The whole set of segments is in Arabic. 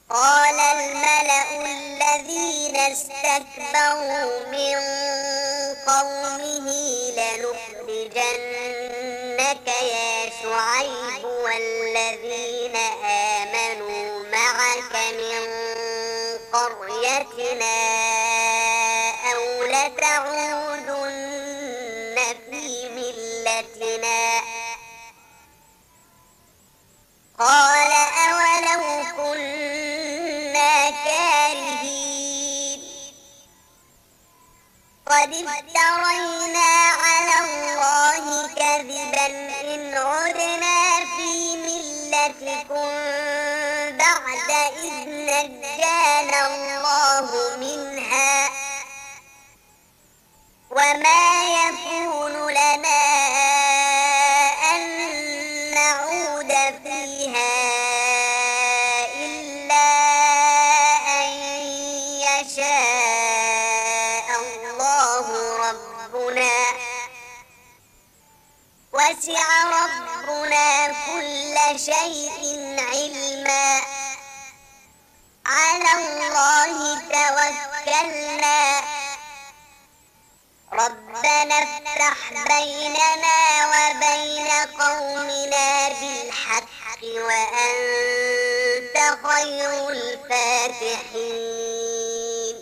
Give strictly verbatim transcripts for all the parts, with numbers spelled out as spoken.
قال الملأ الذين استكبروا من قومه لنخرجنك يا شعيب والذين آمنوا معك من قريتنا أو لتعودن في ملتنا. قال أولو كنا كارهين قد افترينا على الله كذبا إن عدنا في ملتكم بعد إذ نجانا الله منها وما يكون لنا أن نعود فيها إلا أن يشاء الله ربنا وسع ربنا كل شيء علما. على الله توكلنا ربنا افتح بيننا وبين قومنا بالحق وأنت خير الفاتحين.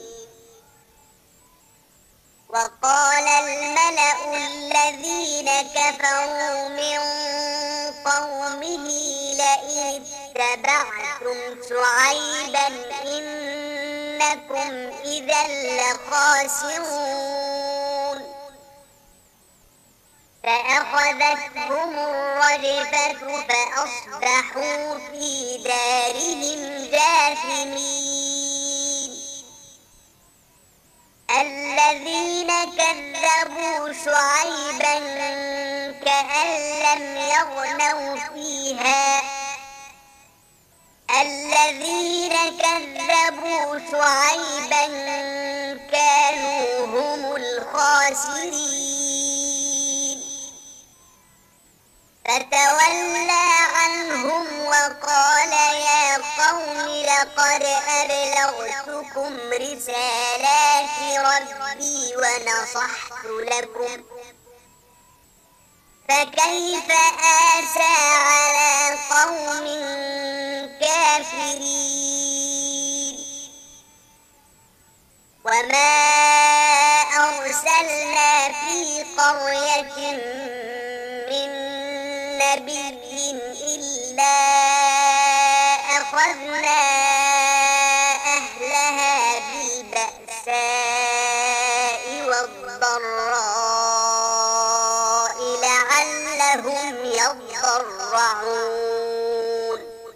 وقال الملأ الذين كفروا من قومه لئن اتبعتم شعيبا إنكم إذا لخاسرون. فأخذتهم الرجفة فأصبحوا في دارهم جاثمين. الذين كذبوا شعيبا كأن لم يغنوا فيها الذين كذبوا شعيبا كانوا هم الخاسرين. فتولى عنهم وقال يا قوم لقد أبلغتكم رسالات ربي ونصحت لكم فكيف آسى على قوم كافرين. وما أرسلنا في قرية من نبي إلا أخذنا أهلها بالبأساء والضراء لعلهم يضرعون.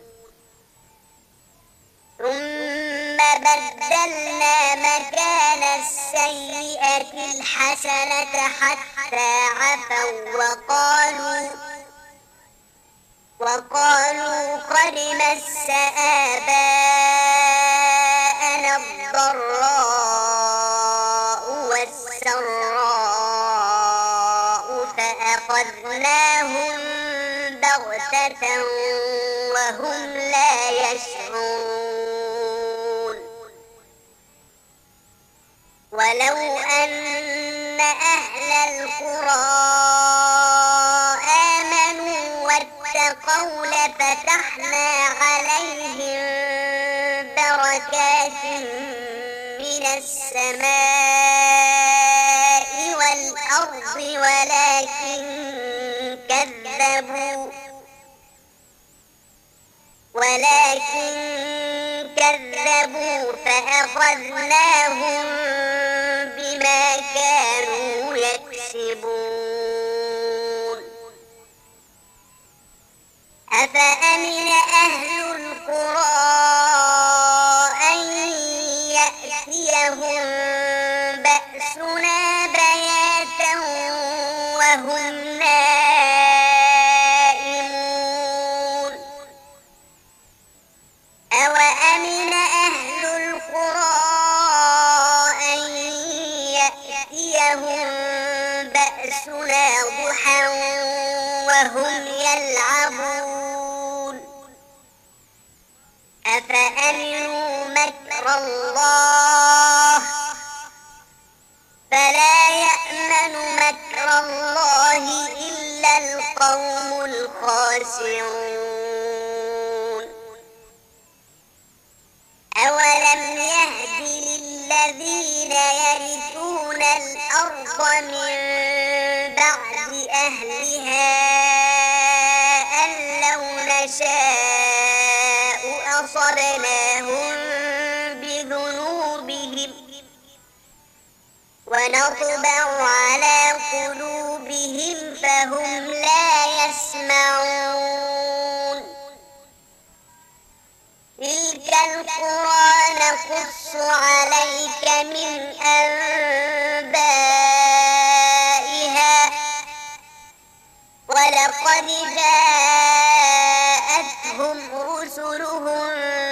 ثم بدلنا مكان السيئة الحسنة حتى عفوا وقالوا وقالوا قد مس آباءنا الضراء والسراء فأخذناهم بغتة وهم لا يشعرون. ولو أن أهل القرى آمنوا واتقوا لفتحنا عليهم بركات من السماء والأرض ولكن كذبوا ولكن كذبوا فأخذناهم بما كانوا يكسبون. أفأمن أهل القرى أن يأتيهم بأسنا بياتا وهم نائمون. أوأمن أهل القرى أن يأتيهم بأسنا ضحى وهم يلعبون. الله فلا يأمن مكر الله إلا القوم الخاسرون أولم يهد للذين يرثون الأرض من بعد أهلها أن لو نشاء أصبناهم بذنوبهم ونطبع على قلوبهم فهم لا يسمعون تلك القرى نقص عليك من أنبائها ولقد جاءتهم رسلهم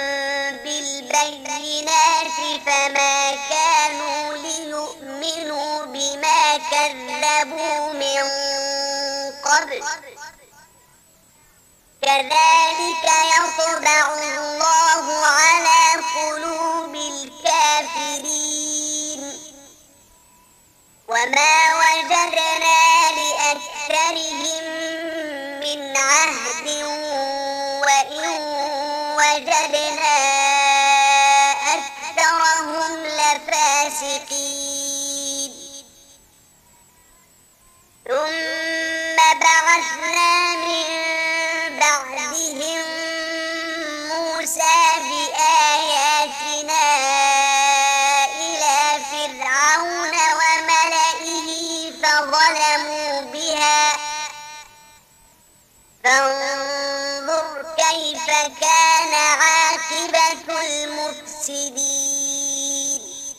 بالبينات فما كانوا ليؤمنوا بما كذبوا من قبل كذلك يطبع الله على قلوب الكافرين وما وجدنا لأكثرهم من عهد وإن وجدنا أكثرهم لفاسقين ثم بعثنا من بعدهم موسى بآياتنا إلى فرعون وملئه فظلموا بها فانظر كيف كان عاقبة المفسدين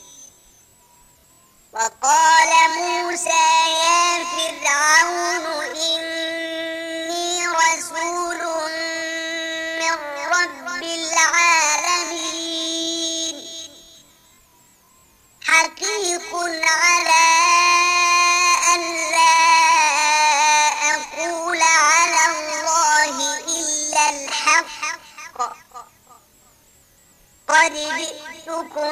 وقال موسى يا فرعون إني رسول من رب العالمين حقيق على أن لا أقول على الله إلا الحق قد جئتكم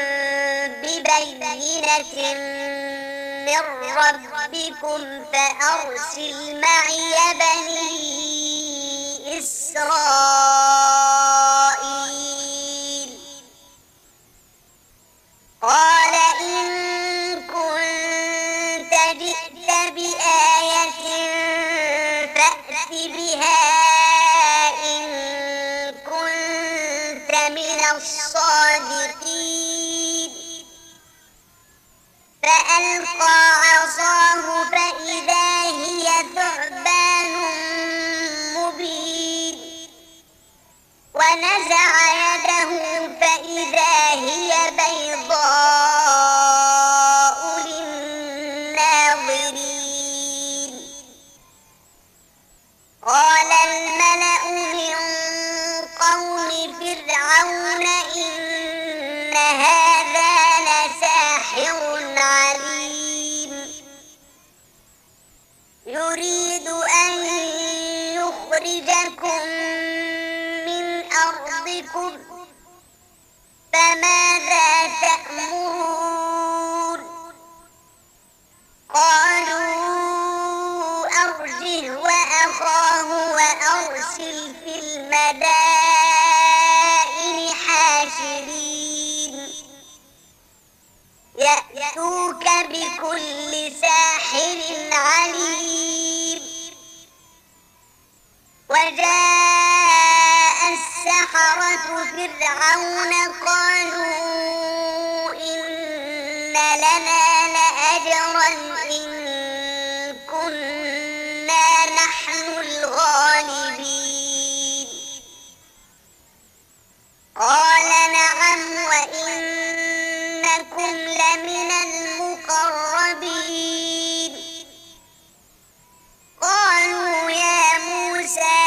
ببينة من ربكم فأرسل معي بني إسرائيل قال إن كنت جئت بآية فأت بها إن كنت من الصادقين فألقى عصاه فإذا هي ثعبان مبين ونزع يده فإذا هي بيضاء للناظرين قال الملأ من قوم فرعون إن هذا لساحر عليم يريد أن يخرجكم من أرضكم فماذا تأمرون قالوا أرجه وأخاه وأرسل في المدائن حاشرين يأتوك بكل ساحر عليم وجاء السحرة فرعون قالوا إن لنا لأجرا إن كنا نحن الغالبين قال نعم وإنكم لمن المقربين قالوا يا موسى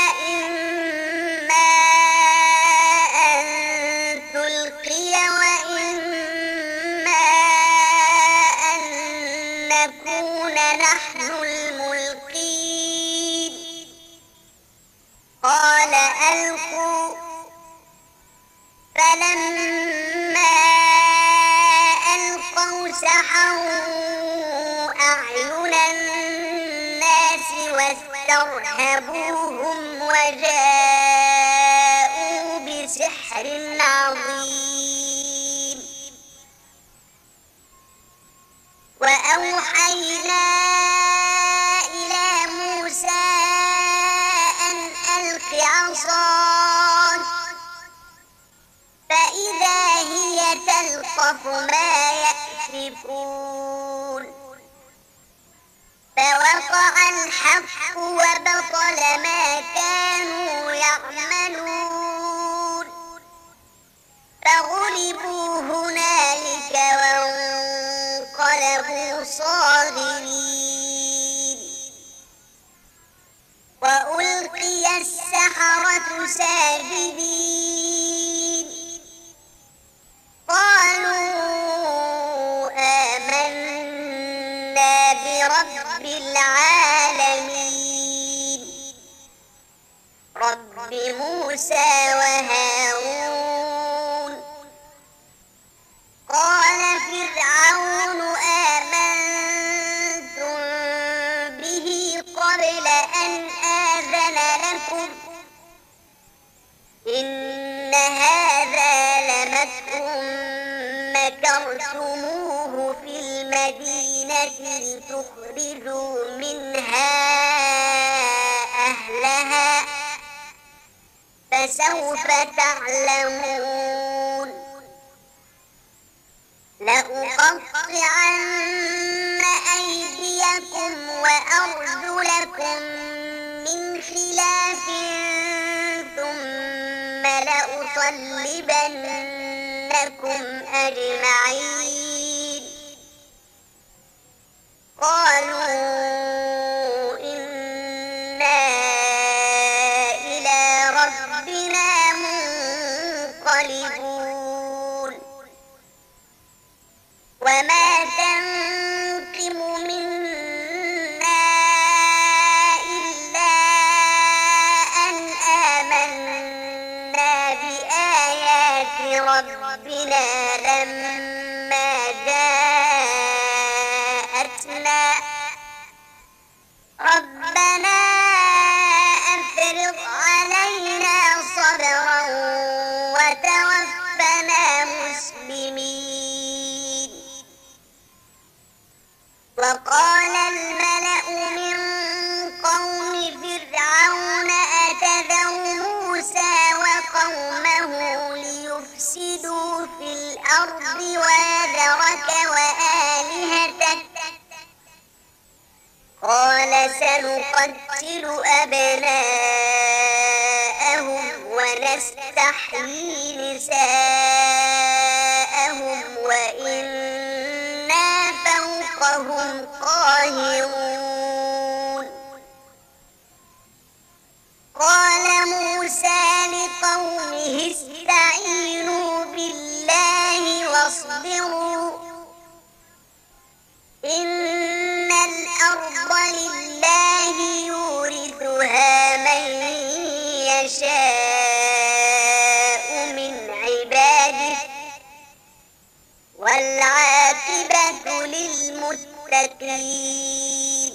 إما أن تلقي وإما واسترهبوهم وجاءوا بسحر عظيم وأوحينا إلى موسى أن ألق عصاك فإذا هي تلقف ما يأفكون فوقع الحق وبطل ما كانوا يعملون فغلبوا هنالك وانقلبوا صاغرين وألقي السحرة ساجدين قالوا آمنا برب العالمين رب موسى وهارون قال فرعون آمنتم به قبل أن آذن لكم إن هذا لمكر مكرتموه في المدينة لتخرجوا منها أهلها فسوف تعلمون لأقطعن أيديكم وأرجلكم من خلاف ثم لأصلبنكم أجمعين قالوا إنا إلى ربنا منقلبون وما تنقم منا إلا أن آمنا بآيات ربنا لما جاءتنا ربنا أفرغ علينا صبرا وتوفنا مسلمين وقال الملأ من قوم فرعون أتذر موسى وقومه ليفسدوا في الأرض ويذرك وآلهتك قال سنقتل أبناءهم ونستحيي نساءهم وإنا فوقهم قاهرون قال موسى لقومه استعينوا بالله واصبروا إن الأرض لله يورثها من يشاء من عباده والعاقبة للمتقين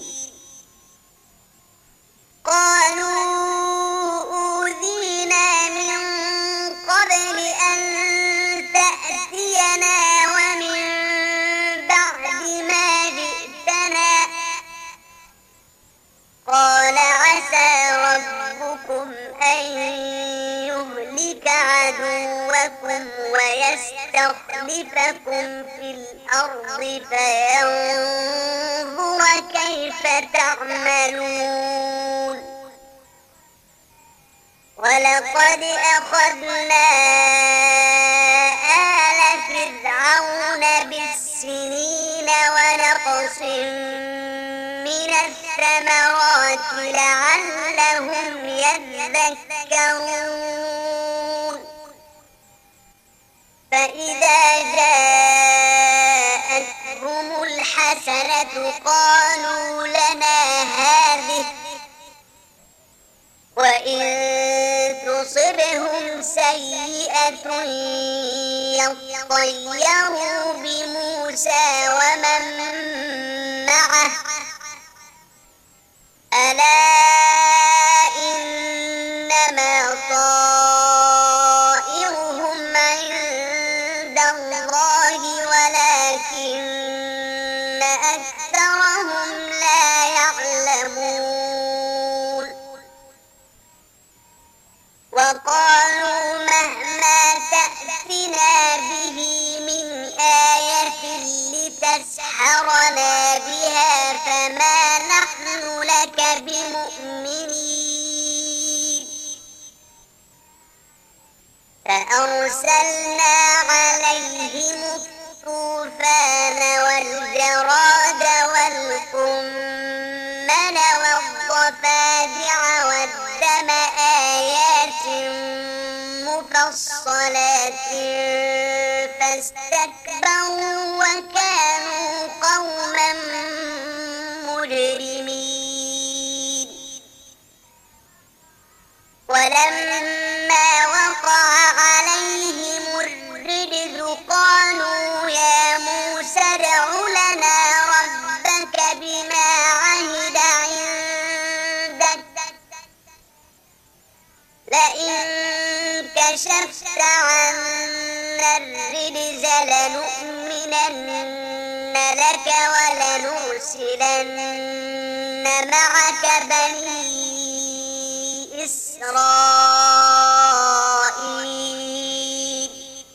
قالوا أوذينا من قبل أن تأتينا ومن بعد ما جئتنا قال عسى ربكم أن يهلك عدوكم ويستخلفكم في الأرض فينظر كيف تعملون ولقد أخذنا آل فرعون بالسنين ونقص من الثمرات لعلهم يذكرون فإذا جاءتهم الحسنة قالوا لنا هذه وإن تصبهم سيئة يطيروا بموسى ومن معه ألا إنما طائرهم عند الله ولكن أكثرهم لا يعلمون وقالوا مهما تأتنا به من آية لتسحرنا بها فما نحن لك بمؤمنين فأرسلنا عليهم الطوفان والجراد والقمل والضفادع والدم آيات مفصلات فاستكبروا وكانوا قوما مجرمين ولما وقع عليهم الرجز قالوا يا موسى ادع لنا ربك بما عهد عندك لئن كشفت عنا الرجز لنؤمنن لك ولنرسلن معك بني إسرائيل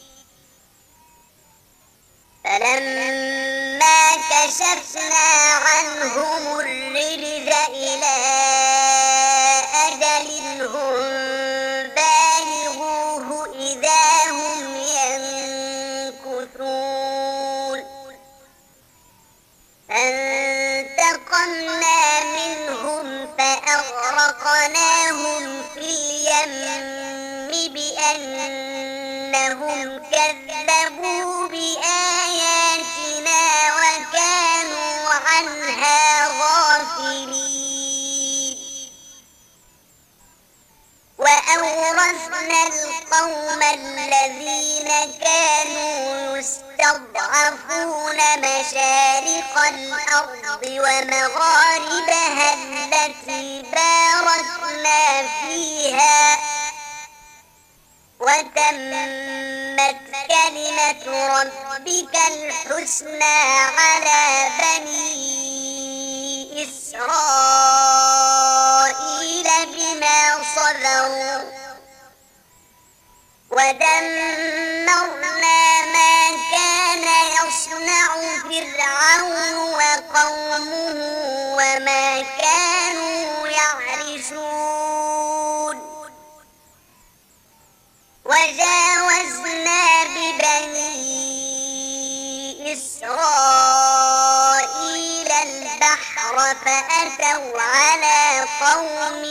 فلما كشفنا عنهم الرجز إلى أجل هم بالغوه إذا هم ينكثون فانتقمنا منهم فأغرقناهم في اليم بأنهم كذبوا بآياتنا وكانوا عنها غافلين وأورثنا القوم الذين كانوا يستضعفون مشارق الأرض ومغاربها التي باركنا فيها وتمت كلمة ربك الحسنى على بني إسرائيل بما صبروا ودمرنا ما كان يصنع فرعون وقومه وما كانوا يعرشون وجاوزنا ببني إسرائيل البحر فأتوا على قوم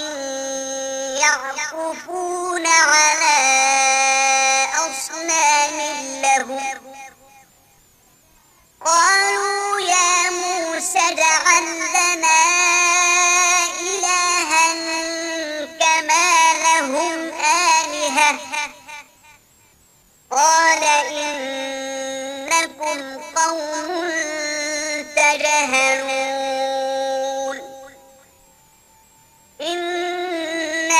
يعكفون على أصنام لهم قالوا يا موسى اجعل لنا إلها كما لهم آلهة قال إنكم قوم تجهلون إن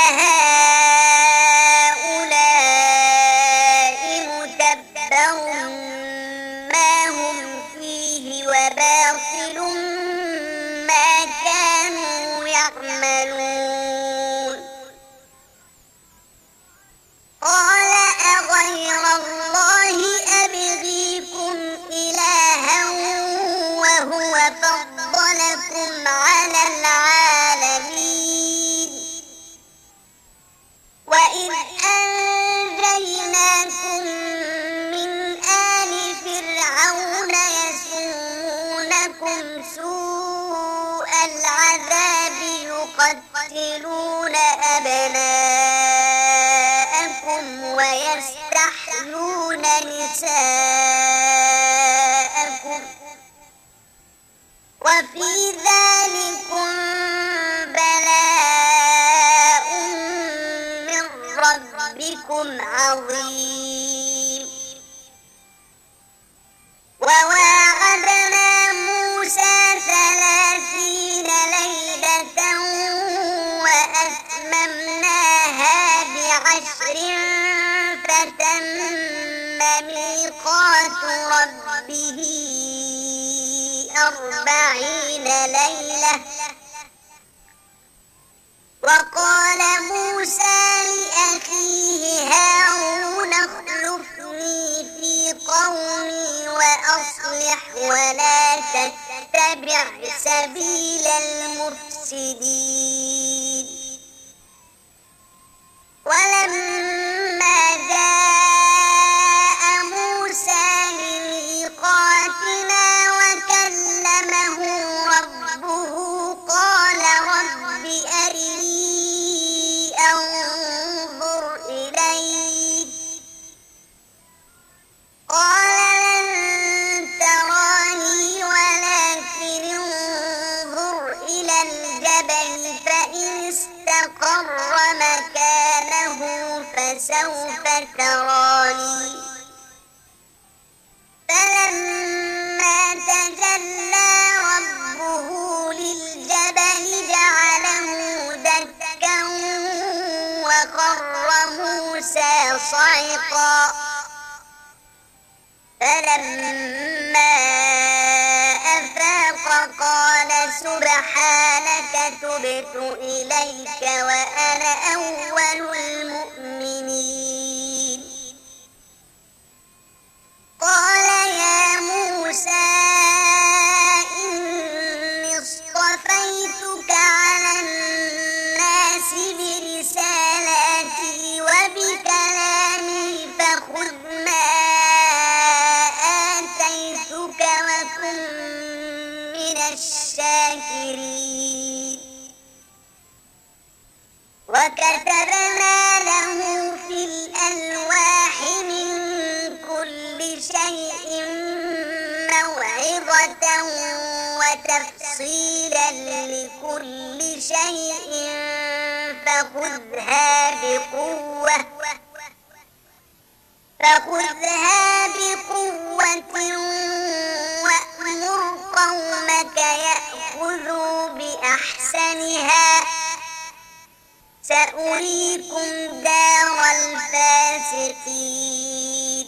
هؤلاء متبر ما هم فيه وباطل ما كانوا يعملون قال أغير الله أبغيكم إلها وهو فضلكم على العالمين وإذ أنجيناكم من آل فرعون يسومونكم سوء العذاب يقتلون أبناءكم ويستحيون نساءكم وفي ذلكم بلاء من ربكم عظيم وواعدنا موسى ثلاثين ليلة أربعين ليلة. وقال موسى لأخيه هارون اخلفني في قومي وأصلح ولا تتبع سبيل المفسدين. ولما جاء موسى لميقاتنا وكلمه ربه قال رب أرني أنظر إليك قال لن تراني ولكن انظر إلى الجبل فإن استقر مكانه فسوف تراني. فلما تجلى ربه للجبل جعله دكا وخر موسى صعقا. فلما أفاق قال سبحانك تبت إليك وأنا أول المؤمنين. قال يا موسى إني اصطفيتك على الناس برسالاتي وبكلامي فخذ ما آتيتك وكن من الشاكرين. وكتبنا له في الألواح من كل شيء موعظة وتفصيلا لكل شيء فخذها بقوة فخذها بقوة وأمر قومك يأخذوا بأحسنها سأريكم دار الفاسقين.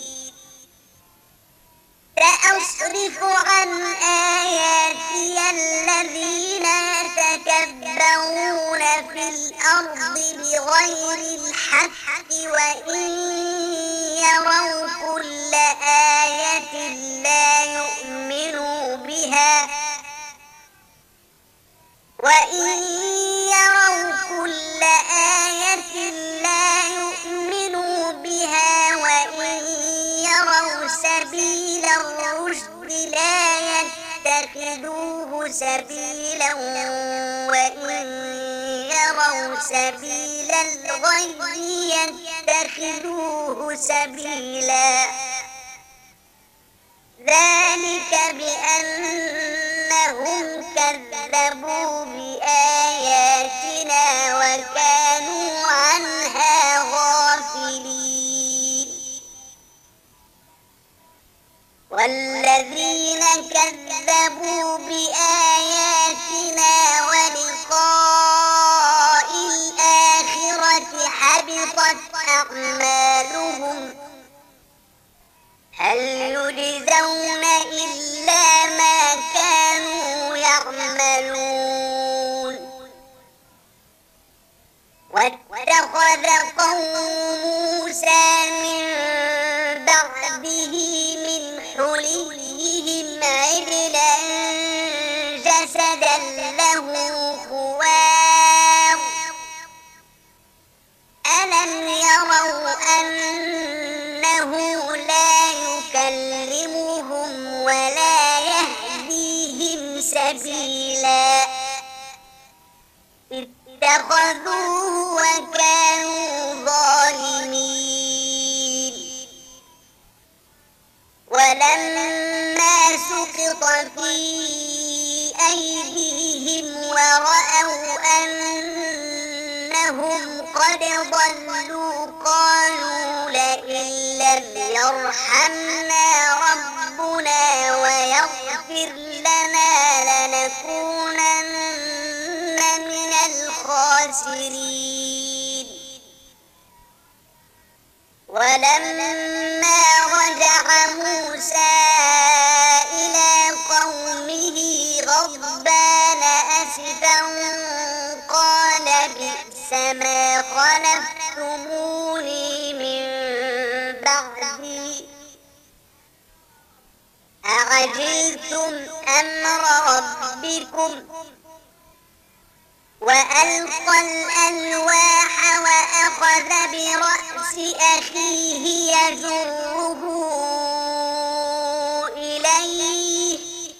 سأصرف عن آياتي الذين يتكبرون في الأرض بغير الحق وإن يروا كل آية لا يؤمنوا بها وإن يروا كل آية لا يؤمنوا بها وإن يروا سبيل الرشد لا يتخذوه سبيلا وإن يروا سبيل الغي يتخذوه سبيلا. ذلك بأنهم كذبوا بآياتنا وكانوا عنها غافلين. والذين كذبوا بآياتنا ولقاء الآخرة حبطت أعمالهم هل يجزون إلا ما كانوا يعملون. واتخذ قوم موسى من بعده من حليهم عجلا جسدا له خوار ألم يروا أنه لا يكلمهم ولا يهديهم سبيلا اتخذوه وكانوا ظالمين. ولما سقط في أيديهم ورأوا أنهم قد ضلوا قالوا لئن لم يرحمنا ربنا ويغفر لنا لنكونن من الخاسرين. ولما رجع موسى إلى قومه الألواح وأخذ برأس أخيه يجره إليه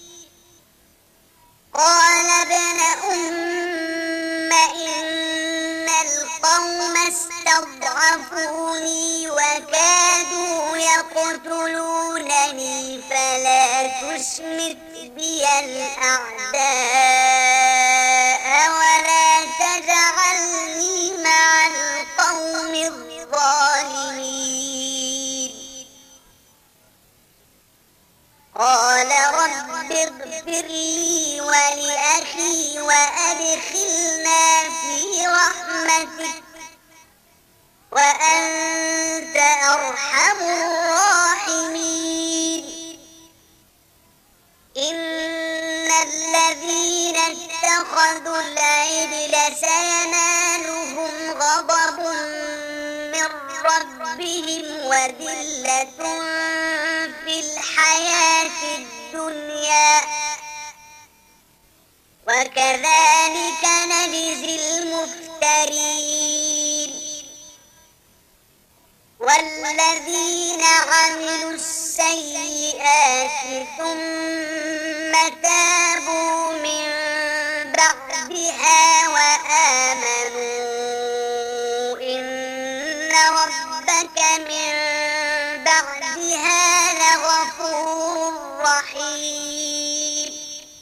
قال ابن أم إن القوم استضعفوني وكادوا يقتلونني فلا تشمت بي الأعداء ولا تجعلني مع القوم الظالمين قال رب اغفر لي ولأخي وأدخلنا في رحمتك وأنت أرحم الراحمين إن الذين اتخذوا العجل سينالهم غضب من ربهم وذلة في الحياة الدنيا وكذلك نجزي المفترين والذين عملوا السيئات ثم تابوا من بعدها وآمنوا إن ربك من بعدها لغفور رحيم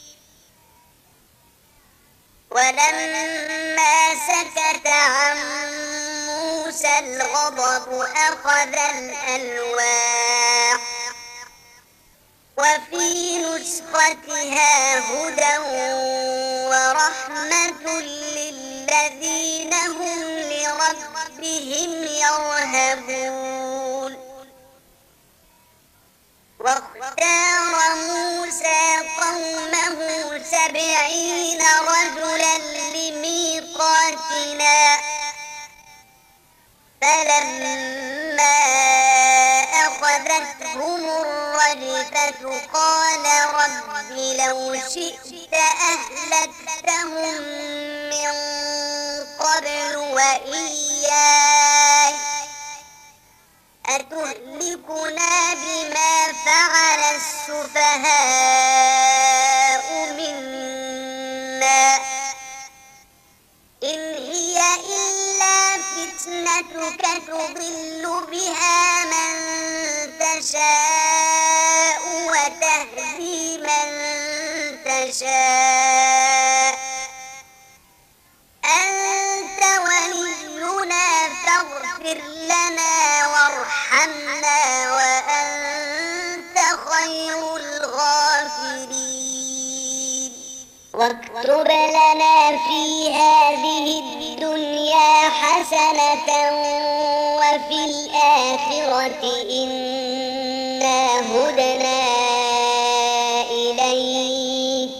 ولما سكت عن موسى الغضب أخذ الألواح وفي نسختها هدى ورحمة للذين هم لربهم يرهبون واختار موسى قومه سبعين رجلا لميقاتنا فلما أخذتهم الرجفة قال رب لو شئت أهلكتهم من قبل وإياي أتهلكنا بما فعل السفهاء منا إن هي إلا فتنتك تضل بها من تشاء وتهدي من تشاء أنت ولينا فاغفر لنا وارحمنا وأنت خير الغافرين واكتب لنا في هذه الدنيا حسنة وفي الآخرة إنا هدنا إليك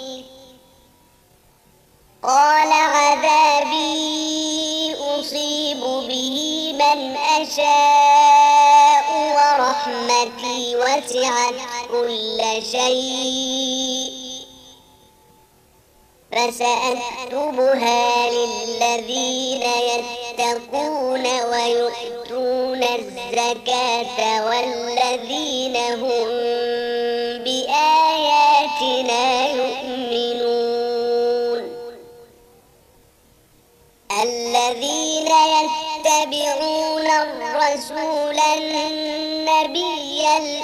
قال عذابي أصيب به من أشاء ورحمتي وسعت كل شيء فسأكتبها للذين يتقون ويؤتون الزكاة والذين هم بآياتنا يؤمنون الذين يتبعون الرسول النبي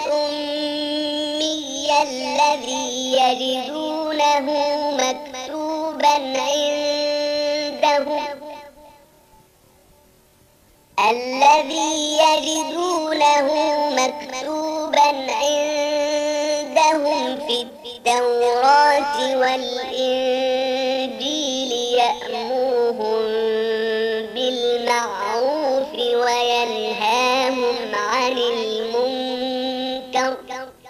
الأمي الذي يجدونه مكتوبا عندهم الذي يجدونه مكتوبا عندهم في التوراة والإنجيل يأمرهم بالمعروف وينهاهم عن المنكر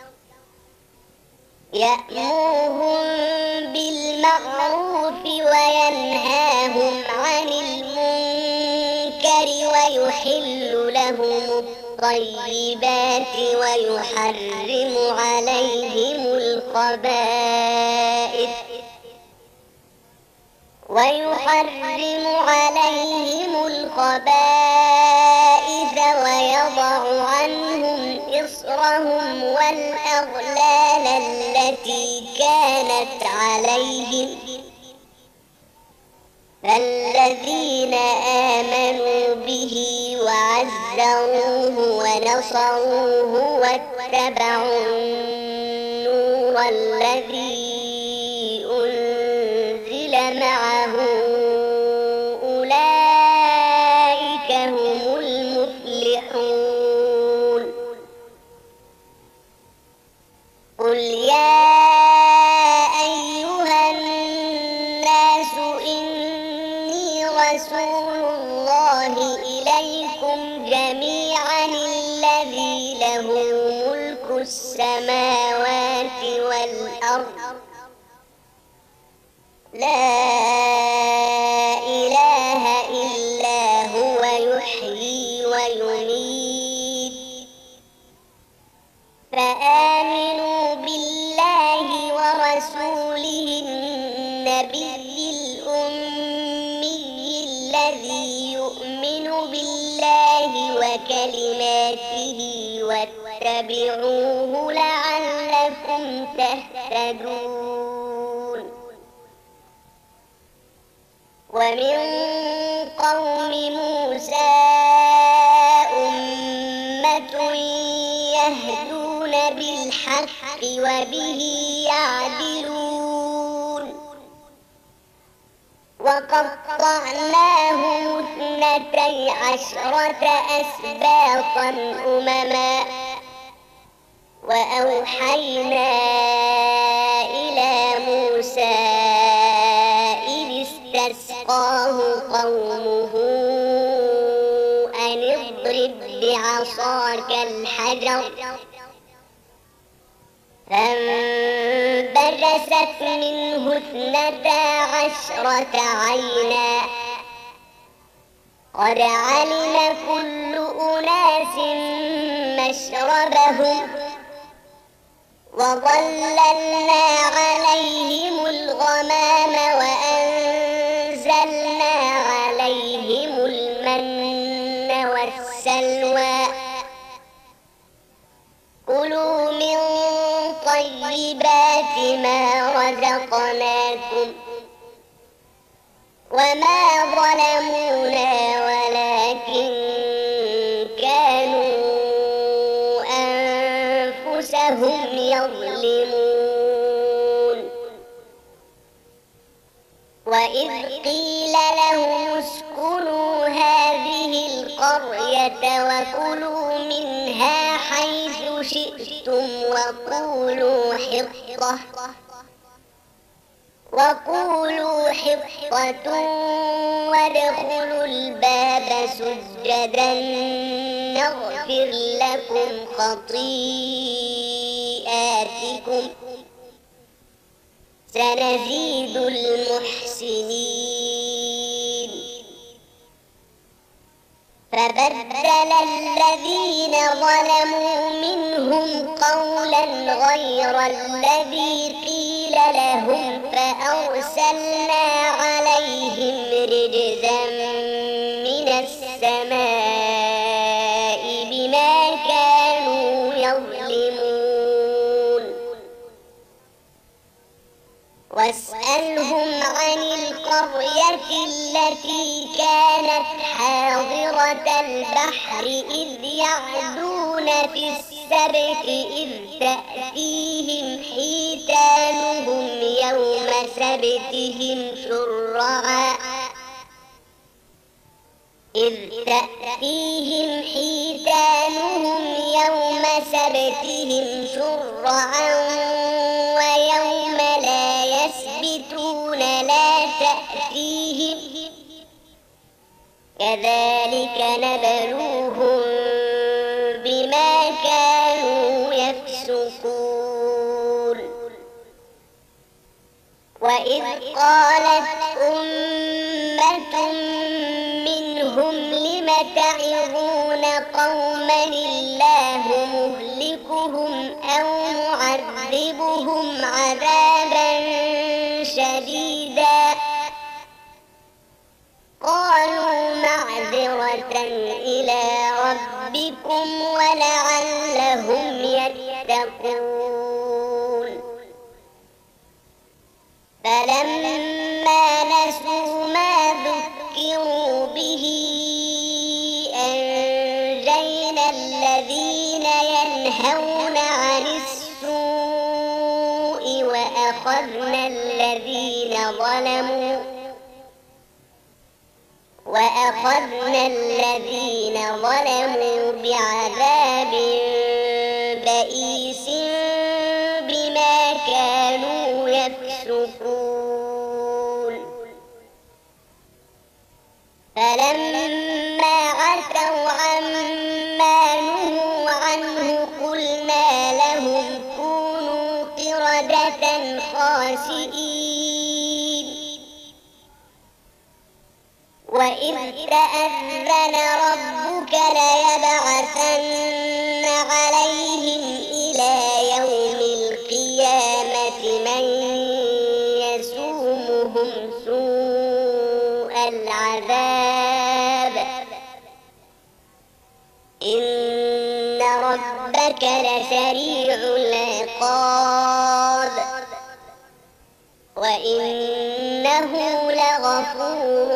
يأمرهم بالمعروف وينهاهم عن المنكر ويحل لهم الطيبات ويحرم عليهم الخبائث ويحرم عليهم الخبائث ويضع عنهم إصرهم والأغلال التي كانت عليهم فالذين آمنوا به وعزروه ونصروه واتبعوا النور الذي أنزل معه أولئك هم المفلحون. قل يا أيها الناس إني رسول الله إليكم جميعا الذي له ملك السماوات والأرض لا إله إلا هو يحيي ويميت فآمنوا بالله ورسوله النبي الأمي الذي يؤمن بالله وكلماته واتبعوه لعلكم تهتدون. ومن قوم موسى أمة يهدون بالحق وبه يعدلون. وقطعناهم اثنتي عشرة أسباطا أمما وأوحينا إلى موسى استسقاه قومه أن اضرب بعصاك الحجر فانبجست منه اثنتا عشرة عينا قد علم كل أناس مشربهم وظللنا عليهم الغمام وأنزلنا عليهم المن والسلوى كلوا من طيبات ما رزقناكم وما ظلمونا ولكن كانوا أنفسهم يظلمون. وإذ قيل لهم اسكنوا هذه القرية وكلوا منها حيث شئتم وقولوا حطة وقولوا حطة وادخلوا الباب سجدا نغفر لكم خطيئاتكم سنزيد المحسنين. فبدل الذين ظلموا منهم قولا غير الذي قيل لهم فأرسلنا عليهم رجزا من السماء بما كانوا يظلمون. واسألهم عن القرية التي كانت حاضرة البحر إذ يعدون في السبت إذ تأتيهم حيتانهم يوم سبتهم شرعا إذ تأتيهم حيتانهم يوم سبتهم شرعا ويوم لا يسبتون لا تأتيهم كذلك نبلوهم بما كانوا يفسقون. وإذ قالت أمة منهم لم تعظون قوما الله مهلكهم أو معذبهم عذابا شديدا مغفرة إلى ربكم ولعلهم يتقون. فلما نسوا ما ذكروا به أنجينا الذين ينهون عن السوء وأخذنا الذين ظلموا وأخذنا الذين ظلموا بعذاب بئيس بما كانوا يفسقون. فلما عتوا عما نهوا عنه قلنا لهم كونوا قردة خاسئين. وإذ تأذن ربك ليبعثن عليهم إلى يوم القيامة من يسومهم سوء العذاب إن ربك لسريع العقاب وإنه لغفور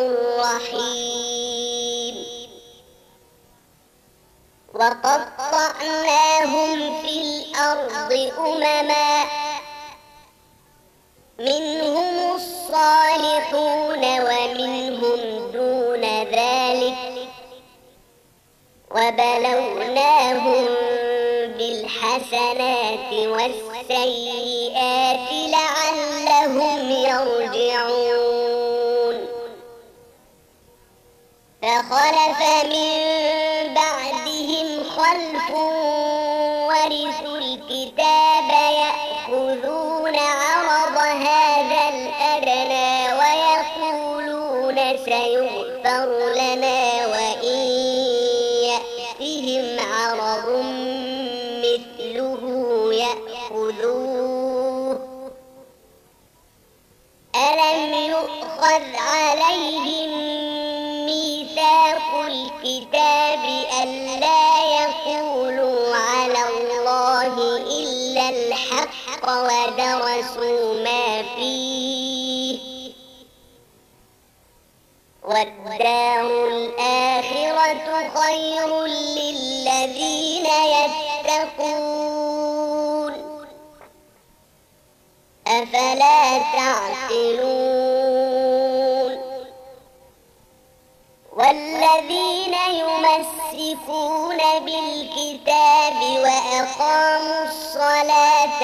رحيم. وقطعناهم في الأرض أمما منهم الصالحون ومنهم دون ذلك وبلوناهم بالحسنات والسيئات لعلهم يرجعون. فخلف من بعدهم خلف ورثوا الكتاب يأخذون عرض هذا الأدنى ويقولون سيغفر لنا وإن يأتهم عرض مثله يأخذوه ألم يؤخذ عليهم ميثاق الكتاب ألا يقولوا على الله إلا الحق ودرسوا ما فيه والدار الآخرة خير للذين يتقون أفلا تعقلون. والذين يمسكون بالكتاب وأقاموا الصلاة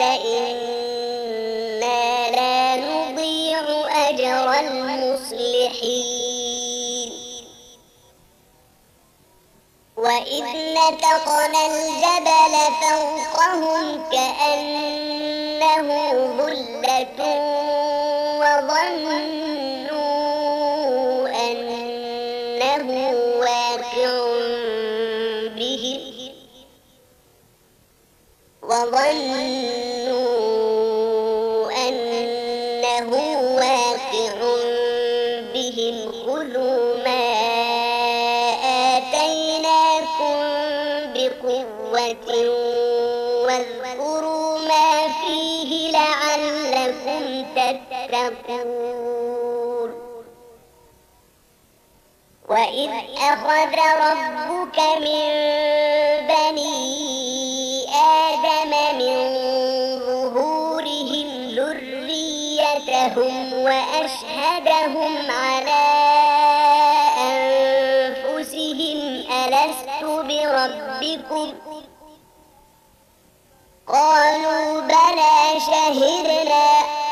إنا لا نضيع أجر المصلحين. وإذ نتقنا الجبل فوقهم كأنه ظلة وظنوا أنه واقع بهم وظنوا أنه واقع بهم خذوا ما آتيناكم بقوة واذكروا ما فيه لعلكم تتقون. وإذ أخذ ربك من بني آدم من ظهورهم ذريتهم وأشهدهم على أنفسهم ألست بربكم قالوا بلى شهدنا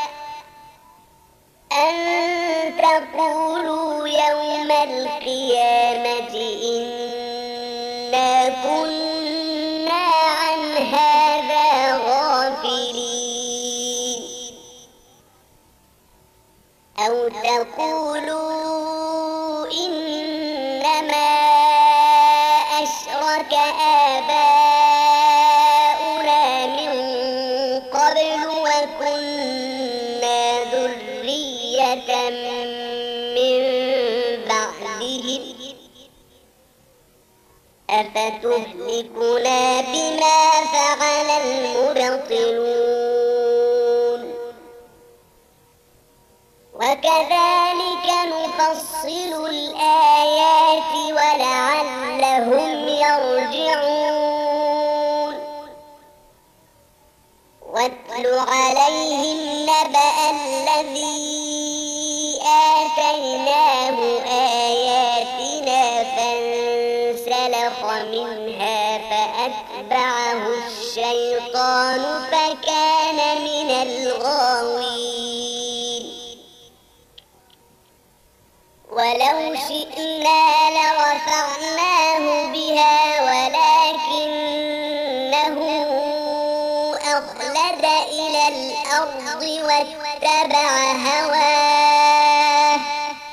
أن تقولوا يوم القيامة إنا كنا عن هذا غافلين أو تقولوا إنما أشرك آباؤنا من قبل وكنا ذرية من أفتهلكنا بما فعل المبطلون وكذلك نفصل الآيات ولعلهم يرجعون واتل عليهم نبأ الذي آتيناه آياتنا فانسلخ منها فأتبعه الشيطان فكان من الغاوين ولو شئنا لرفعناه بها ولكنه أخلد إلى الأرض واتبع هواه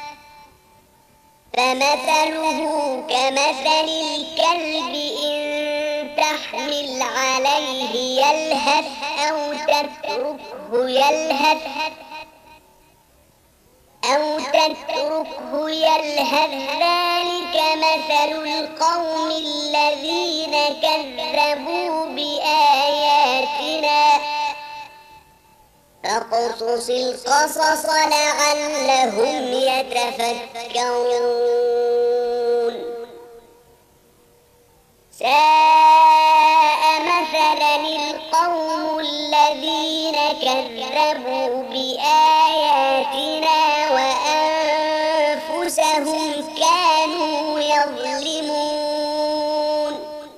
فمثله كمثل الكلب إن تحمل عليه يلهث أو تتركه يلهث أو تتركه يلهث ذلك مثل القوم الذين كذبوا بآياتنا فاقصص القصص لعلهم يتفكرون ساء مثلا القوم الذين كذبوا بآياتنا وأنفسهم كانوا يظلمون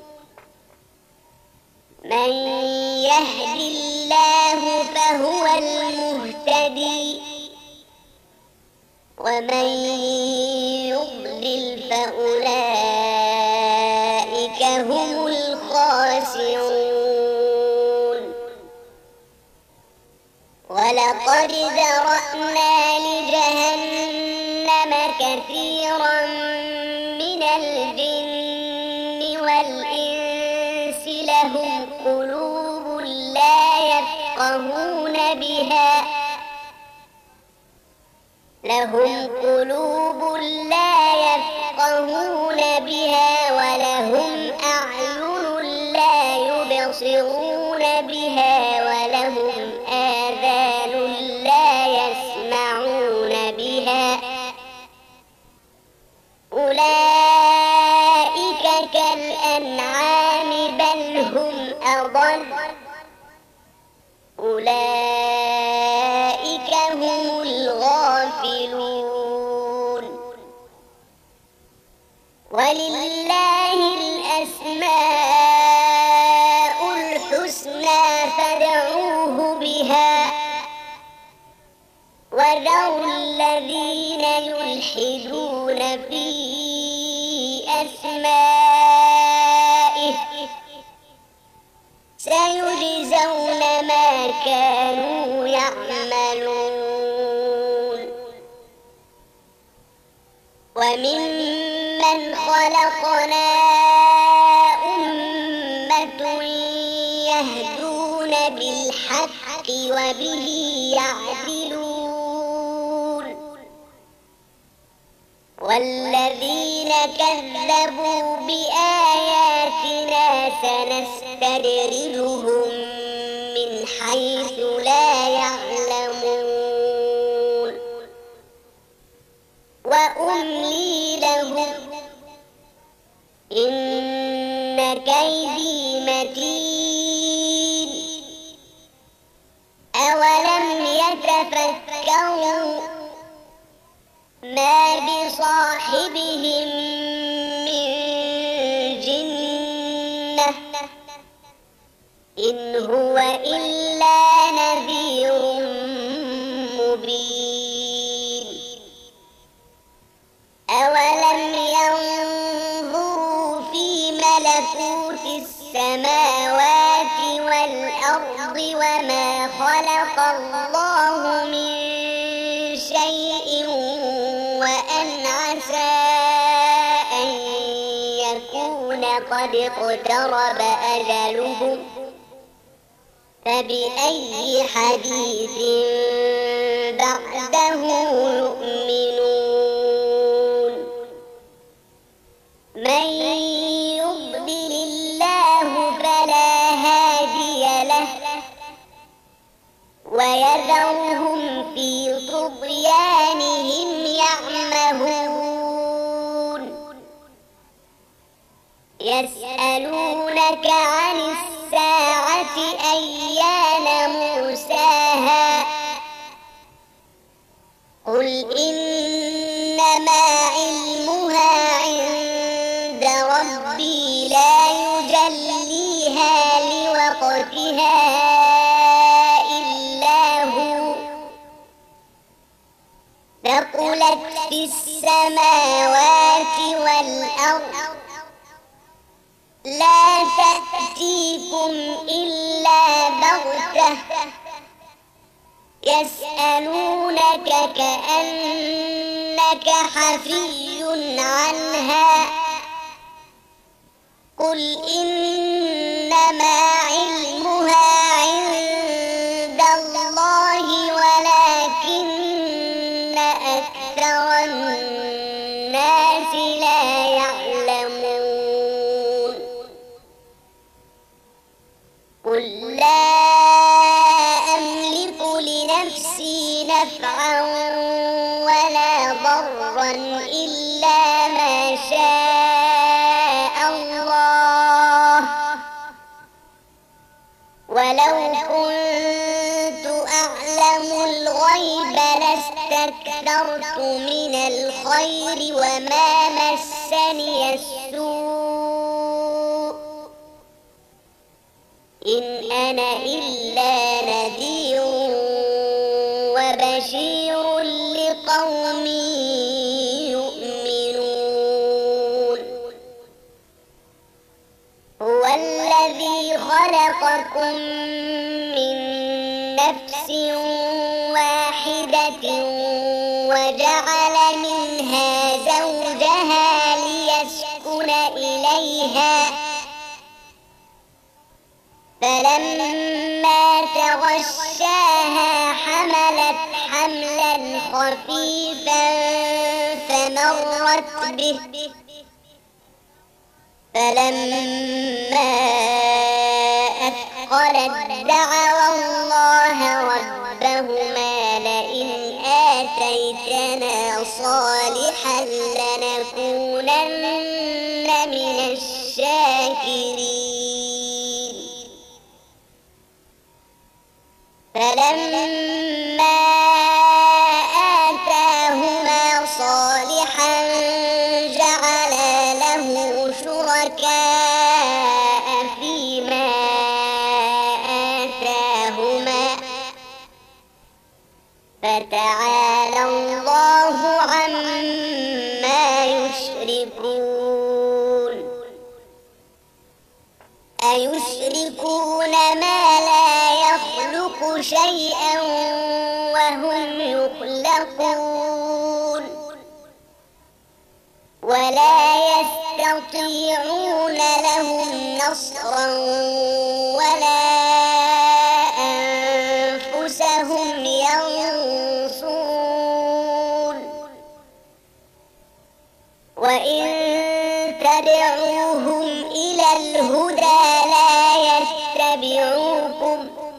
من يهد الله فهو المهتدي ومن يضلل فأولئك هم الخاسرون ولقد ذرأنا لجهنم كثيرا من الجن والإنس لهم قلوب لا يفقهون بها لهم قلوب لا يفقهون بها ولهم أعين لا يبصرون بها ولهم آذان لا يسمعون بها أولئك كالأنعام بل هم أضل أولئك هم الغافلون ولله الأسماء الحسنى فادعوه بها وذروا الذين يلحدون في أسمائه سيجزون ما كانوا يعملون وممن خلقنا أمة يهدون بالحق وبه يعدلون والذين كذبوا بآياتنا سنستدرجهم من حيث لا يعلمون وأملي لهم إن كيدي متين أولم يتفكروا ما بصاحبهم من جنة إن هو إلا نذير مبين أولم ينظروا في ملكوت السماوات والأرض وما خلق الله من شيء وأن عسى أن يكون قد اقترب أجلهم فبأي حديث بعده يؤمنون من يضلل ويذرهم في طغيانهم يعمهون يسألونك عن الساعة أيان مرساها قل إنما علمها عند ربي لا يجليها لوقتها إلا هو ثقلت في السماوات والأرض لا تأتيكم إلا بغتة يسألونك كأنك حفي عنها قل إنما علمها عند الله ولكن أكثر الناس لا يعلمون قل لا أملك لنفسي نفعا ولا ضرا إلا ما شاء الله ولو كنت أعلم الغيب لاستكثرت من الخير وما مسني السوء إن أنا إلا نذير وبشير لقوم يؤمنون هو الذي خلقكم من نفس واحدة وجعل منها زوجها ليسكن إليها فلما تغشاها حملت حملا خفيفا فمرت به فلما أثقلت دعوا الله ربهما لئن آتيتنا صالحا لنكونن من الشاكرين فلما آتاهما صالحا جعلا له شركاء فيما آتاهما فتعالى الله عما يشركون أيشركون ما لا يخلق شيئا وهم يخلقون ولا يستطيعون لهم نصرا ولا أنفسهم ينصرون وإن تدعوهم إلى الهدى لا يتبعوكم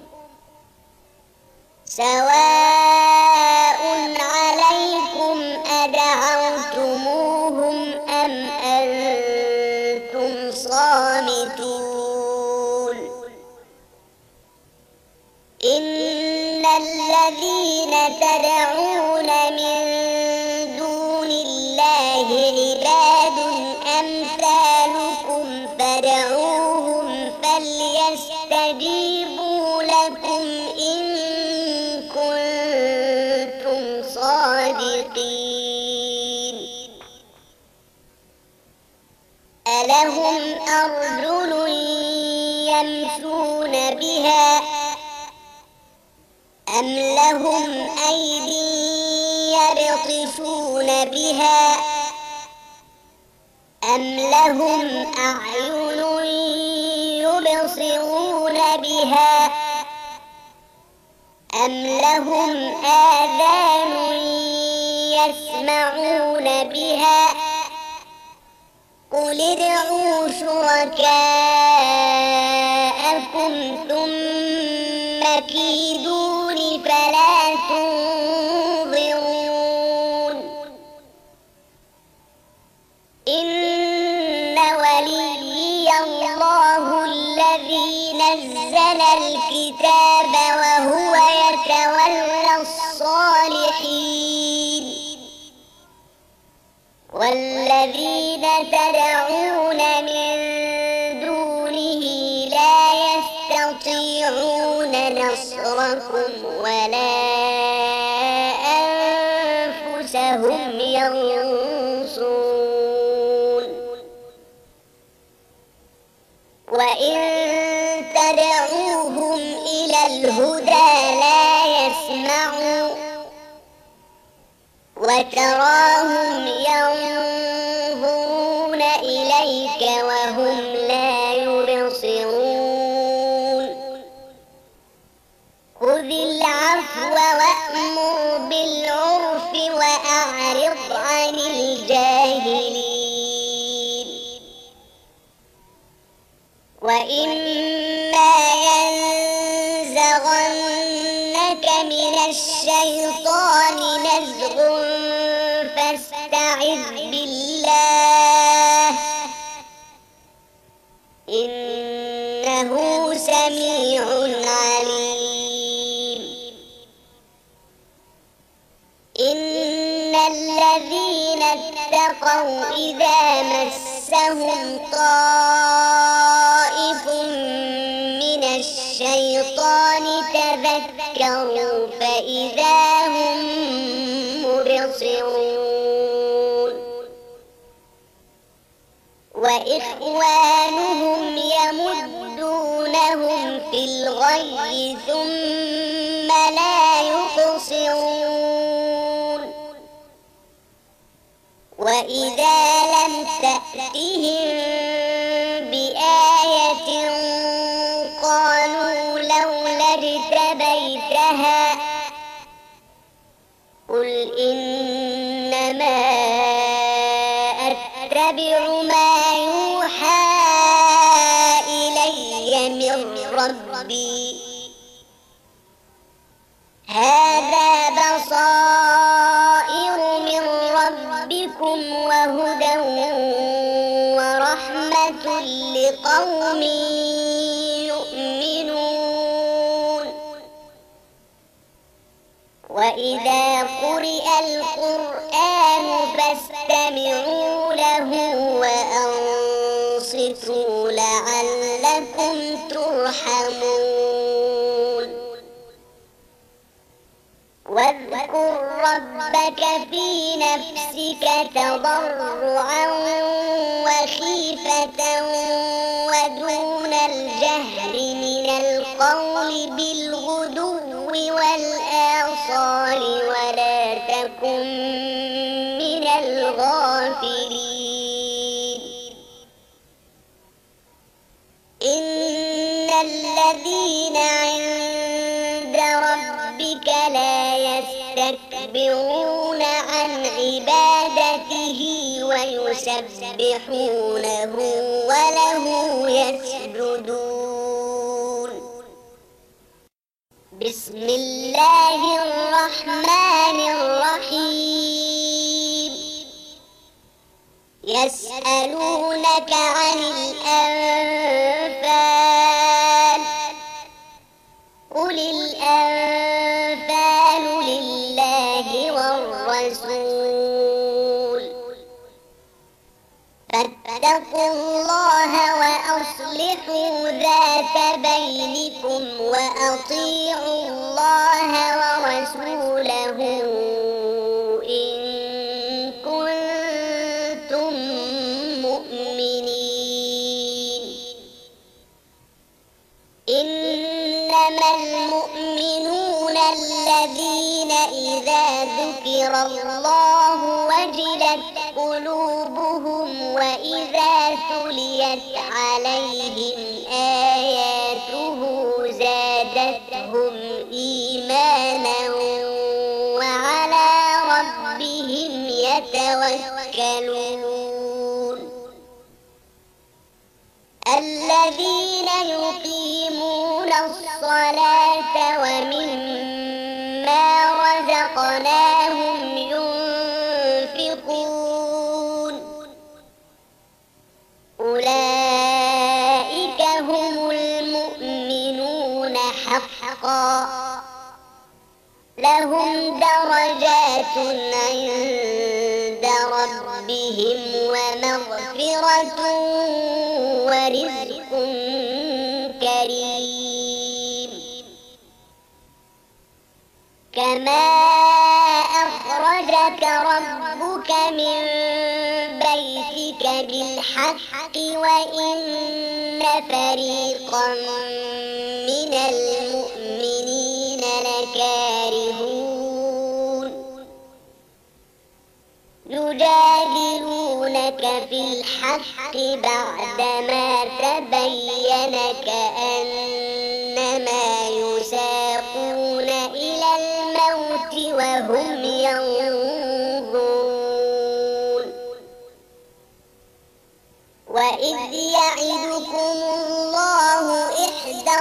سواء عليكم أدعوتموهم أم أنتم صامتون إن الذين تدعون من دون الله عباد أمثالكم فادعوهم فليستجيبوا لكم إن كنتم صادقين ألهم أرجل يمشون بها أم لهم أيدي يبطشون بها أم لهم أعين يبصرون بها أم لهم آذان يسمعون بها قل ادعوا شركاءكم ثم كيدوني تنظرون إن وليي الله الذي نزل الكتاب وهو يتولى الصالحين والذين تدعون من دونه لا يستطيعون نصركم ولا أنفسهم ينصرون وإن تدعوهم إلى الهدى لا يسمعون وتراهم ينظرون إليك وهم لا يبصرون خذ العفو وأمر بالعرف وأعرض عن الجاهلين وإما ينزغنك من الشيطان نزغ فاستعذ بالله إنه سميع عليم إن الذين اتقوا إذا مسهم طائف من الشيطان تذكروا فإذا هم مبصرون وإخوانهم يمدونهم في الغي ثم لا يقصرون وإذا لم تأتهم بآية قالوا لولا اجتبيتها قل إنما أتبع ما يوحى إلي من ربي هذا بصائر من ربكم وهدى ورحمة لقوم يؤمنون وإذا قرئ القرآن فاستمعوا له وأنصتوا لعلكم ترحمون واذكر ربك في نفسك تضرعا وخيفة ودون الجهر من القول بالغدو والآصال ولا تكن من الغافلين إن الذين عند ربك لا يستكبرون عن عبادته ويسبحونه وله يسجدون بسم الله الرحمن الرحيم يسألونك عن الأنفال قل الأنفال لله والرسول فاتقوا الله وأصلحوا ذات بينكم وأطيعوا الله ورسوله إن كنتم مؤمنين إنما المؤمنون الذين إذا ذكر الله وجلت قلوبهم وإذا تليت عليهم آياته زادتهم إيمانا وعلى ربهم يتوكلون الذين يقيمون الصلاة ومما حقا لهم درجات عند ربهم ومغفرة ورزق كريم كما أخرجك ربك من بيتك بالحق وإن فريقا من المؤمنين لكارهون يجادلونك في الحق بعدما تبين كأنما يساقون إلى الموت وهم ينظرون وإذ يعدكم الله إحدى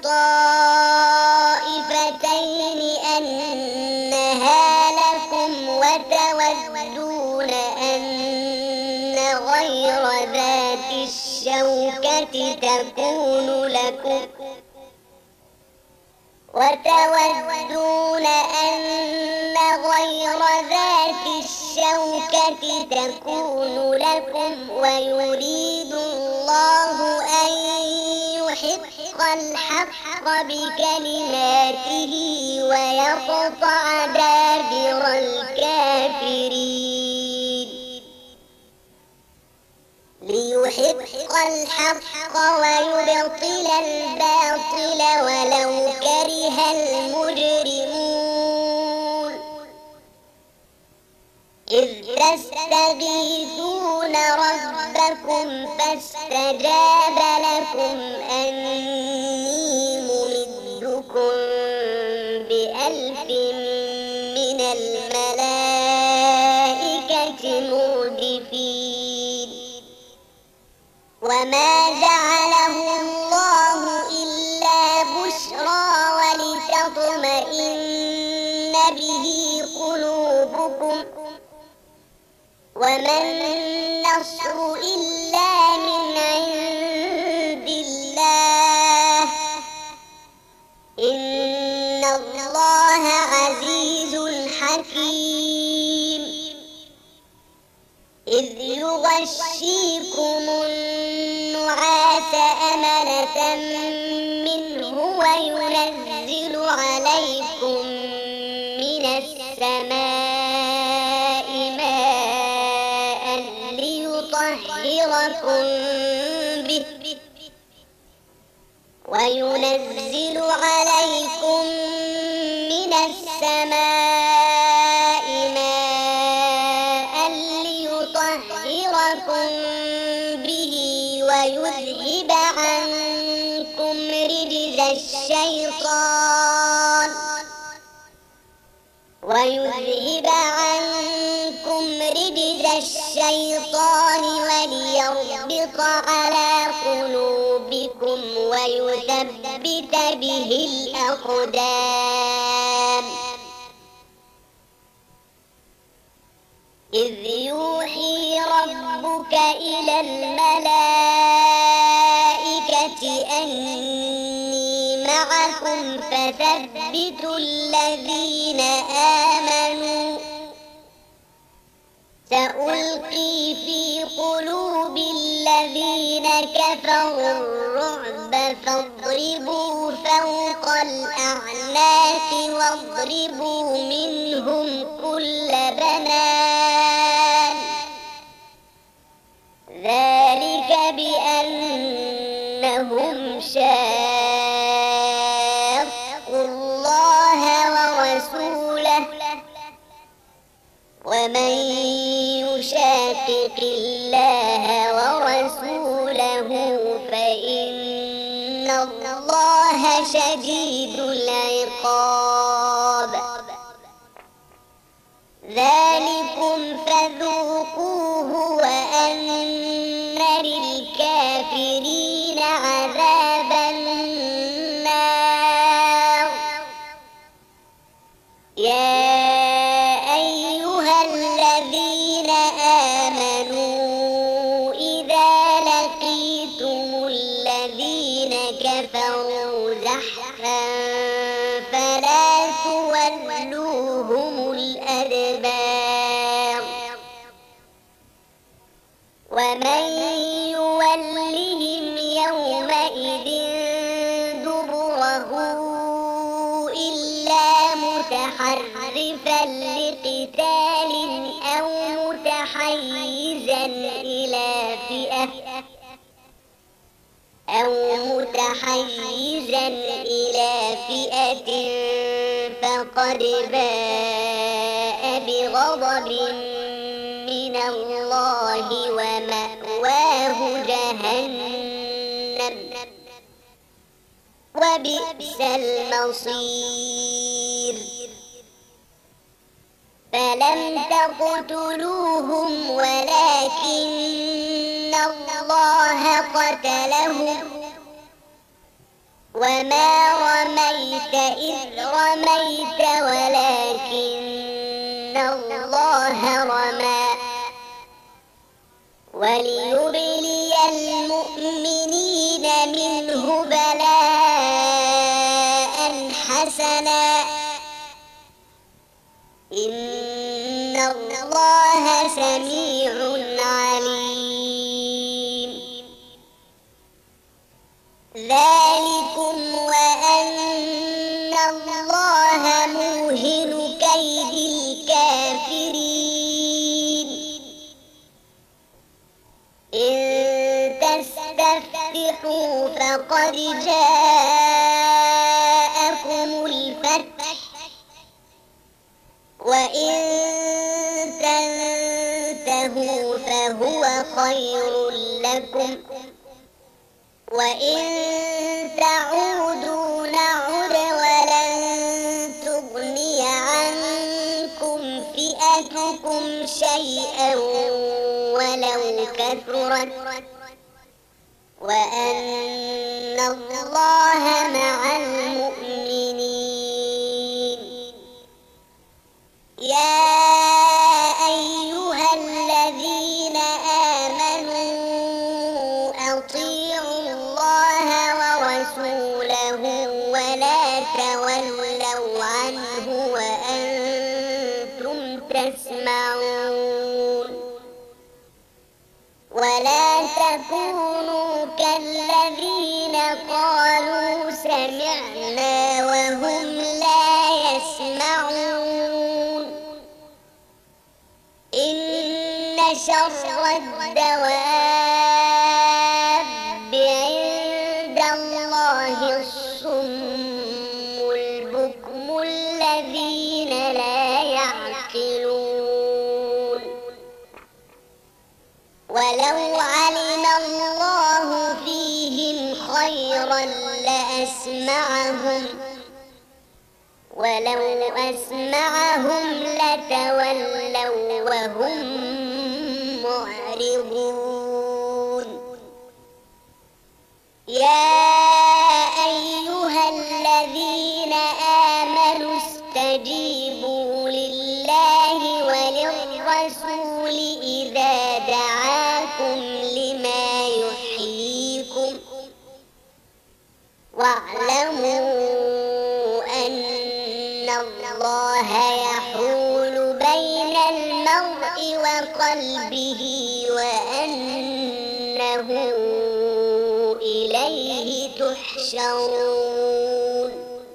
الطائفتين أنها لكم وتودون أن غير ذات الشوكة تكون لكم وتودون أن غير ذات الشوكة تكون لكم ويريد الله أن يحق الحق بكلماته ويقطع دابر الكافرين ليحق الحق ويبطل الباطل ولو كره المجرمون إذ تستغيثون ربكم فاستجاب لكم أني ممدكم بألف من الملائكة مردفين وما جعله الله إلا بشرى ولتطمئن به قلوبكم وما النصر إلا من عند الله إن الله عزيز حكيم إذ يغشيكم النعاس أمنة منه وينزل عليكم من السماء ماء ليطهركم به وينزل عليكم من السماء ماء ليطهركم به ويذهب عنكم رجز الشيطان ويذهب عنكم رجز الشيطان وليربط على قلوبكم ويثبت به الأقدام إذ يوحي ربك إلى الملائكة أني معكم فثبتوا الذين آمنوا سألقي في قلوب الذين كفروا الرعب فاضربوا فوق الأعناق واضربوا منهم كل بنان ذلك بأنهم شاقوا الله ورسوله ومن يشاقق الله ورسوله فإن الله شديد العقاب ذلكم فذوقوه وأن للكافرين عذاب النار يا أيها الذين آمنوا إذا لقيتم الذين كفروا زحفا فلا تولوهم الأدبار ومن يولهم يومئذ دبره إلا متحرفا لقتال أو متحيزا إلى فئة أو متحيزا إلى فئة فقد باء بغضب من الله ومأواه جهنم وبئس المصير فلم تقتلوهم ولكن الله قتلهم وما رميت إذ رميت ولكن الله رمى وليبلي المؤمنين منه بلاء حسنا إن الله سميع عليم ذلكم وأن الله موهن كيد الكافرين إن تستفتحوا فقد جاءكم الفتح وإن تنتهوا فهو خير لكم وإن تعودوا نعد ولن تغني عنكم فئتكم شيئا ولو كثرت وأن الله مع المؤمنين يا أيها الذين آمنوا أطيعوا الله ورسوله ولا تولوا عنه وأنتم تسمعون ولا تكونوا كالذين قالوا سمعنا وهم لا يسمعون إن شر الدواب عند الله الصم البكم الذين لا يعقلون ولو علم الله فيهم خيرا لأسمعهم ولو أسمعهم لتولوا وهم معرضون يا أيها الذين آمنوا استجيبوا لله وللرسول إذا دعاكم لما يحييكم واعلموا أن الله يحول بين المرء وقلبه وأنه إليه تحشرون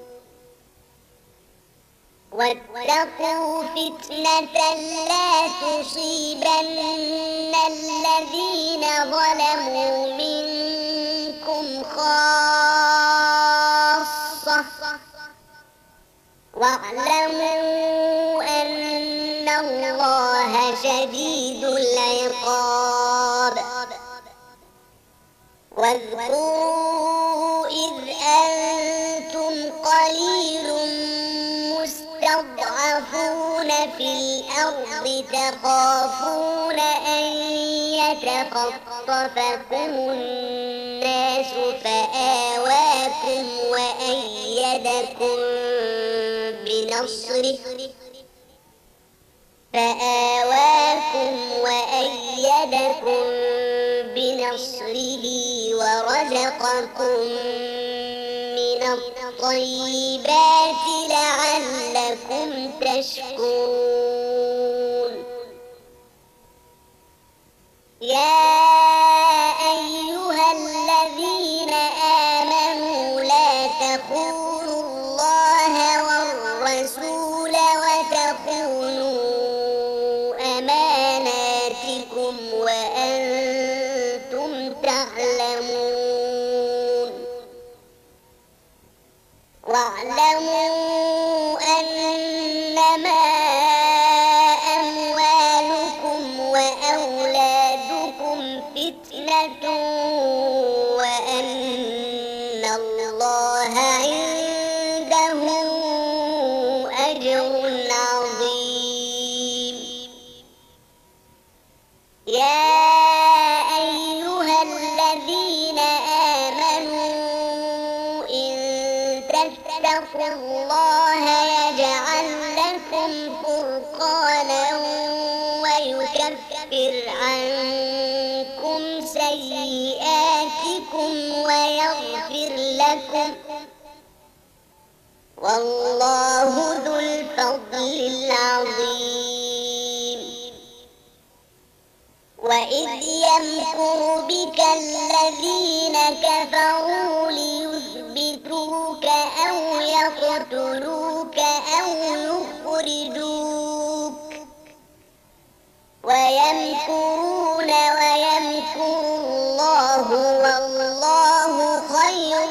واتقوا فتنة لا تصيبن الذين ظلموا منكم خاصة واعلموا أن الله شديد العقاب واذكروا إذ أنتم قليل مستضعفون في الأرض تخافون أن يتخطفكم الناس فآواكم وأيدكم بنصره فآواكم وأيدكم بنصره ورزقكم من الطيبات لعلكم تشكرون. يا أيها الذين آمنوا لا تخونوا الله والرسول وتخونوا أماناتكم وأنتم تعلمون. واعلموا أنما أموالكم وأولادكم فتنة وأن الله عنده أجر عظيم. يا أيها الذين آمنوا إن تتقوا الله يجعل لكم فرقانا ويكفر عنكم سيئاتكم ويغفر لكم، والله ذو الفضل العظيم. وإذ يمكر بك الذين كفروا ليثبتوك أو يقتلوك أو يخرجوك ويمكرون ويمكر الله والله خير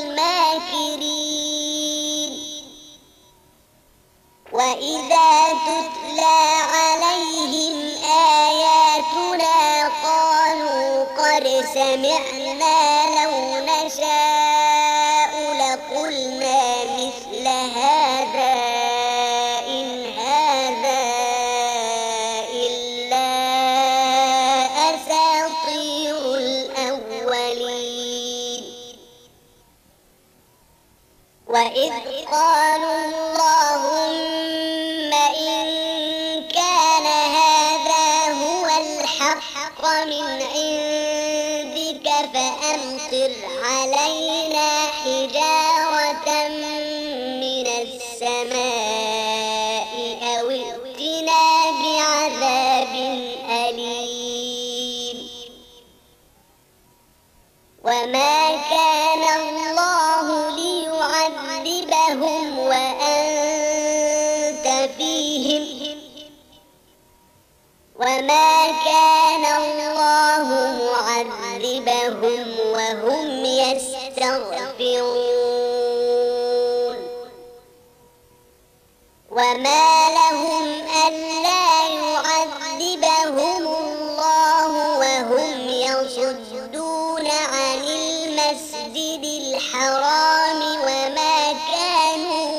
الماكرين. وإذا تتلى عليهم آياتنا قالوا قد سمعنا لو نشاء لقلنا مثل هذا إن هذا إلا أساطير الأولين. وإذ قالوا اللهم إن كان هذا هو الحق من عندك فأمطر علينا حجارة من السماء أو ائتنا بعذاب أليم. وما كان الله ليعذبهم وأنت فيهم وما كان الله معذبهم وهم يستغفرون. وما لهم ألا يعذبهم الله وهم يصدون عن المسجد الحرام وما كانوا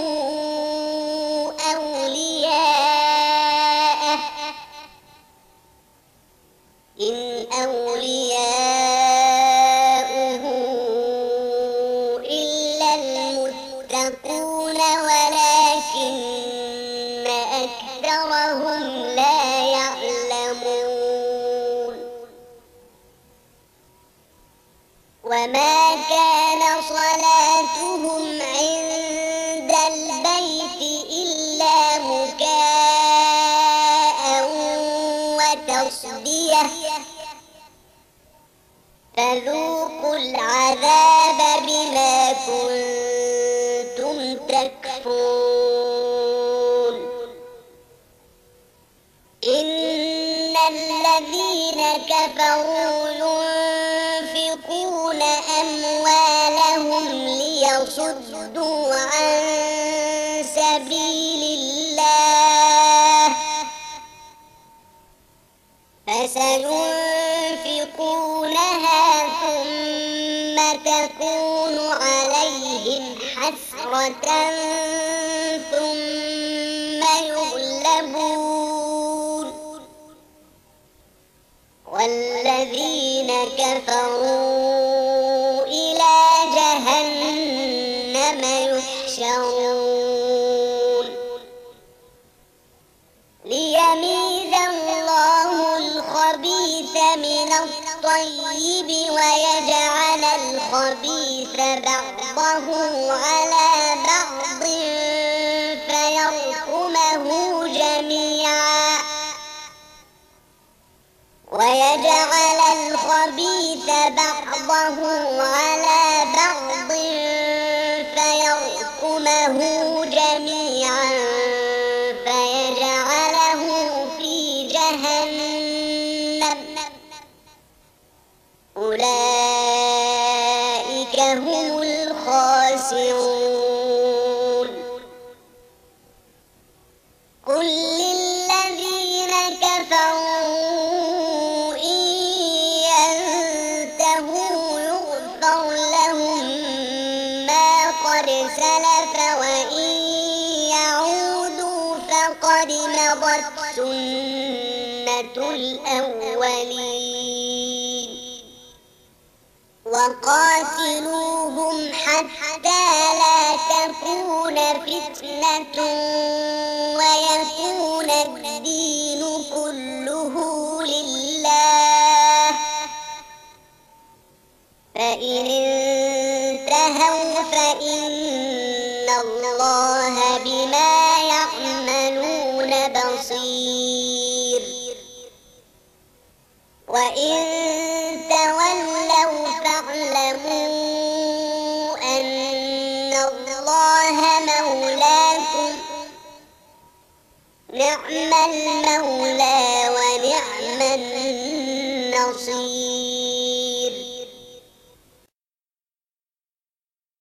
أولياءه إن أولياؤه إلا المتقون ولكن أكثرهم لا يعلمون. وما كان صلاتهم عند البيت إلا مكاء وتصدية فذوقوا العذاب بما كنتم تكفرون. إن الذين كفروا ينفقون أموالهم ليصدوا عن سبيل الله فسينفقونها ثم تكون عليهم حسرة ثم يغلبون والذين كفروا إلى جهنم يحشرون. ليميز الله الخبيث من الطيب ويجعل الخبيث بعض بعضه على بعض فيركمه جميعا ويجعل الخبيث بعضه على بعض فيركمه جميعا فيجعله في جهنم أولئك هم الخاسرون قل للذين كفروا إن ينتهوا يغفر لهم ما قد سلف وإن يعودوا فقد مضت سنة الأولين وقاتلوهم حتى لا تكون فتنة ويكون الدين كله لله فإن انتهوا فإن الله بما يعملون بصير وإن تولوا فاعلموا أن الله مولاكم نعم المولى ونعم النصير